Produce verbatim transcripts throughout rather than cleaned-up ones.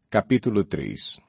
Capítulo três.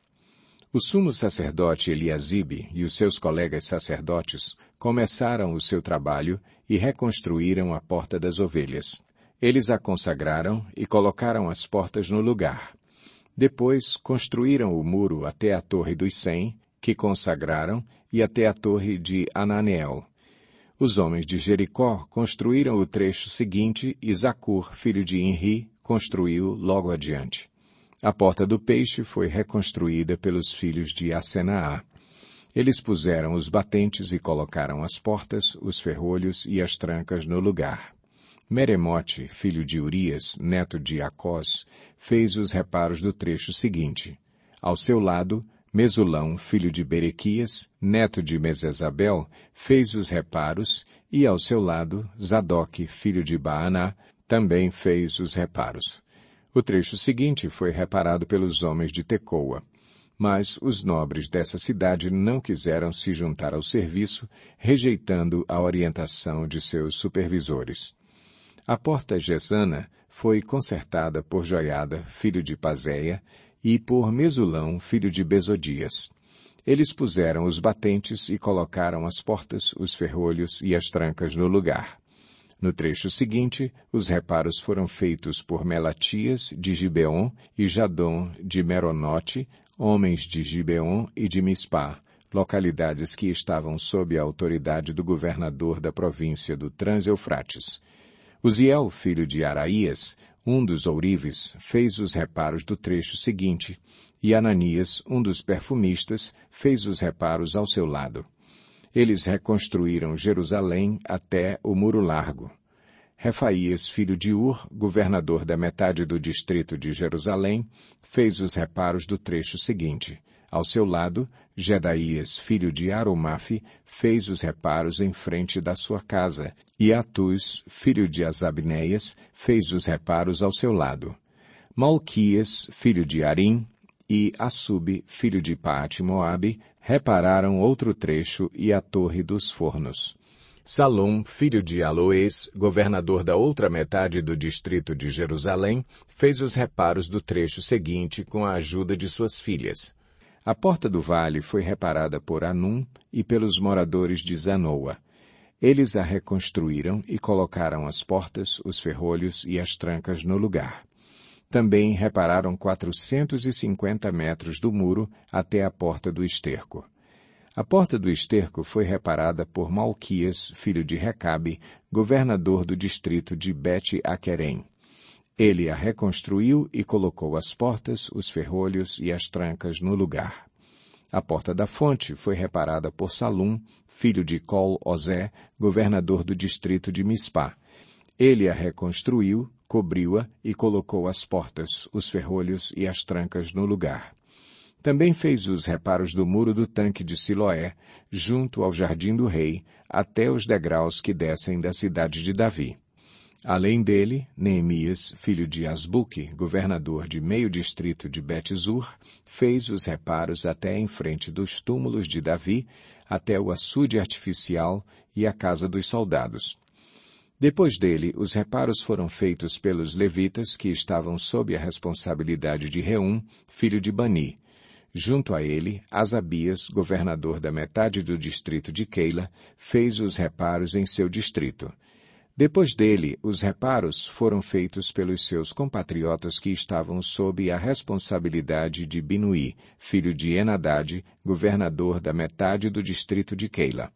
O sumo sacerdote Eliasibe e os seus colegas sacerdotes começaram o seu trabalho e reconstruíram a porta das ovelhas. Eles a consagraram e colocaram as portas no lugar. Depois construíram o muro até a torre dos cem, que consagraram, e até a torre de Ananeel. Os homens de Jericó construíram o trecho seguinte e Zacur, filho de Inri, construiu logo adiante. A porta do peixe foi reconstruída pelos filhos de Asenaá. Eles puseram os batentes e colocaram as portas, os ferrolhos e as trancas no lugar. Meremote, filho de Urias, neto de Acós, fez os reparos do trecho seguinte. Ao seu lado, Mesulão, filho de Berequias, neto de Mesesabel, fez os reparos, e ao seu lado, Zadoque, filho de Baaná, também fez os reparos. O trecho seguinte foi reparado pelos homens de Tecoa. Mas os nobres dessa cidade não quiseram se juntar ao serviço, rejeitando a orientação de seus supervisores. A porta Gesana foi consertada por Joiada, filho de Pazéia, e por Mesulão, filho de Bezodias. Eles puseram os batentes e colocaram as portas, os ferrolhos e as trancas no lugar. No trecho seguinte, os reparos foram feitos por Melatias, de Gibeon, e Jadom, de Meronote, homens de Gibeon e de Mispá, localidades que estavam sob a autoridade do governador da província do Trans-Eufrates. Uziel, filho de Araías, um dos ourives, fez os reparos do trecho seguinte, e Ananias, um dos perfumistas, fez os reparos ao seu lado. Eles reconstruíram Jerusalém até o Muro Largo. Refaías, filho de Ur, governador da metade do distrito de Jerusalém, fez os reparos do trecho seguinte. Ao seu lado, Gedaías, filho de Arumafe, fez os reparos em frente da sua casa, e Atuz, filho de Azabneias, fez os reparos ao seu lado. Malquias, filho de Arim, e Assub, filho de Paate-Moabe, repararam outro trecho e a torre dos fornos. Salom, filho de Aloés, governador da outra metade do distrito de Jerusalém, fez os reparos do trecho seguinte com a ajuda de suas filhas. A porta do vale foi reparada por Anum e pelos moradores de Zanoa. Eles a reconstruíram e colocaram as portas, os ferrolhos e as trancas no lugar. Também repararam quatrocentos e cinquenta metros do muro até a porta do esterco. A porta do esterco foi reparada por Malquias, filho de Recabe, governador do distrito de Bet-Aquerem. Ele a reconstruiu e colocou as portas, os ferrolhos e as trancas no lugar. A porta da fonte foi reparada por Salum, filho de Col-Ozé, governador do distrito de Mispá. Ele a reconstruiu, cobriu-a e colocou as portas, os ferrolhos e as trancas no lugar. Também fez os reparos do muro do tanque de Siloé, junto ao jardim do rei, até os degraus que descem da cidade de Davi. Além dele, Neemias, filho de Asbuque, governador de meio distrito de Bet-Zur, fez os reparos até em frente dos túmulos de Davi, até o açude artificial e a casa dos soldados. Depois dele, os reparos foram feitos pelos levitas que estavam sob a responsabilidade de Reum, filho de Bani. Junto a ele, Asabias, governador da metade do distrito de Keila, fez os reparos em seu distrito. Depois dele, os reparos foram feitos pelos seus compatriotas que estavam sob a responsabilidade de Binuí, filho de Enadade, governador da metade do distrito de Keila.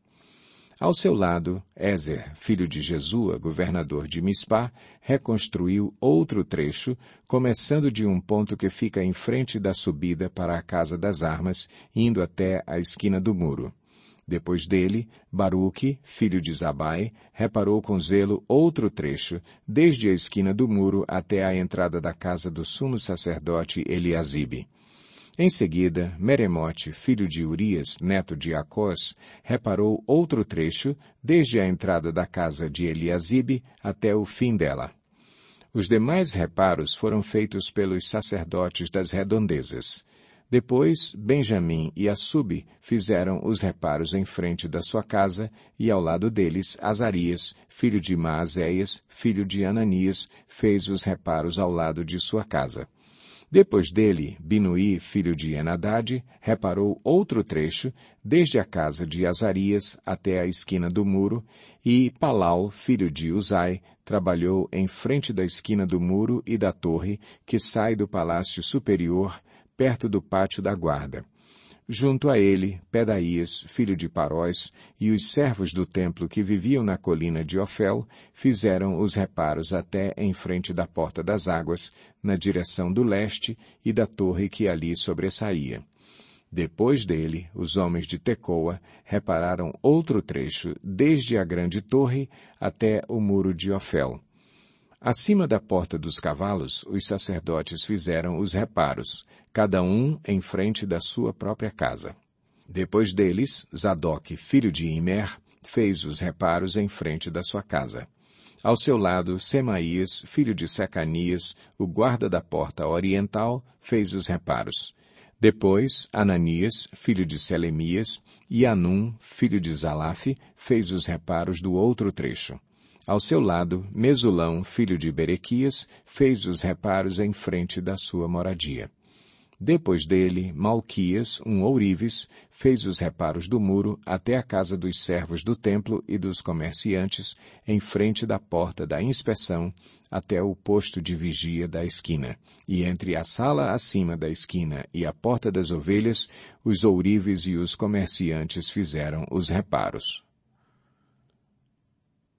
Ao seu lado, Ézer, filho de Jesua, governador de Mispá, reconstruiu outro trecho, começando de um ponto que fica em frente da subida para a Casa das Armas, indo até a esquina do muro. Depois dele, Baruque, filho de Zabai, reparou com zelo outro trecho, desde a esquina do muro até a entrada da casa do sumo sacerdote Eliasibe. Em seguida, Meremote, filho de Urias, neto de Acós, reparou outro trecho, desde a entrada da casa de Eliasibe até o fim dela. Os demais reparos foram feitos pelos sacerdotes das redondezas. Depois, Benjamim e Assub fizeram os reparos em frente da sua casa, e ao lado deles, Azarias, filho de Maazéias, filho de Ananias, fez os reparos ao lado de sua casa. Depois dele, Binuí, filho de Henadade, reparou outro trecho, desde a casa de Azarias até a esquina do muro, e Palau, filho de Uzai, trabalhou em frente da esquina do muro e da torre, que sai do palácio superior, perto do pátio da guarda. Junto a ele, Pedaías, filho de Paróis, e os servos do templo que viviam na colina de Ofel, fizeram os reparos até em frente da Porta das Águas, na direção do leste, e da torre que ali sobressaía. Depois dele, os homens de Tecoa repararam outro trecho, desde a grande torre até o muro de Ofel. Acima da Porta dos Cavalos, os sacerdotes fizeram os reparos, cada um em frente da sua própria casa. Depois deles, Zadok, filho de Imer, fez os reparos em frente da sua casa. Ao seu lado, Semaías, filho de Secanias, o guarda da porta oriental, fez os reparos. Depois, Ananias, filho de Selemias, e Anum, filho de Zalaf, fez os reparos do outro trecho. Ao seu lado, Mesulão, filho de Berequias, fez os reparos em frente da sua moradia. Depois dele, Malquias, um ourives, fez os reparos do muro até a casa dos servos do templo e dos comerciantes, em frente da porta da inspeção, até o posto de vigia da esquina. E entre a sala acima da esquina e a porta das ovelhas, os ourives e os comerciantes fizeram os reparos.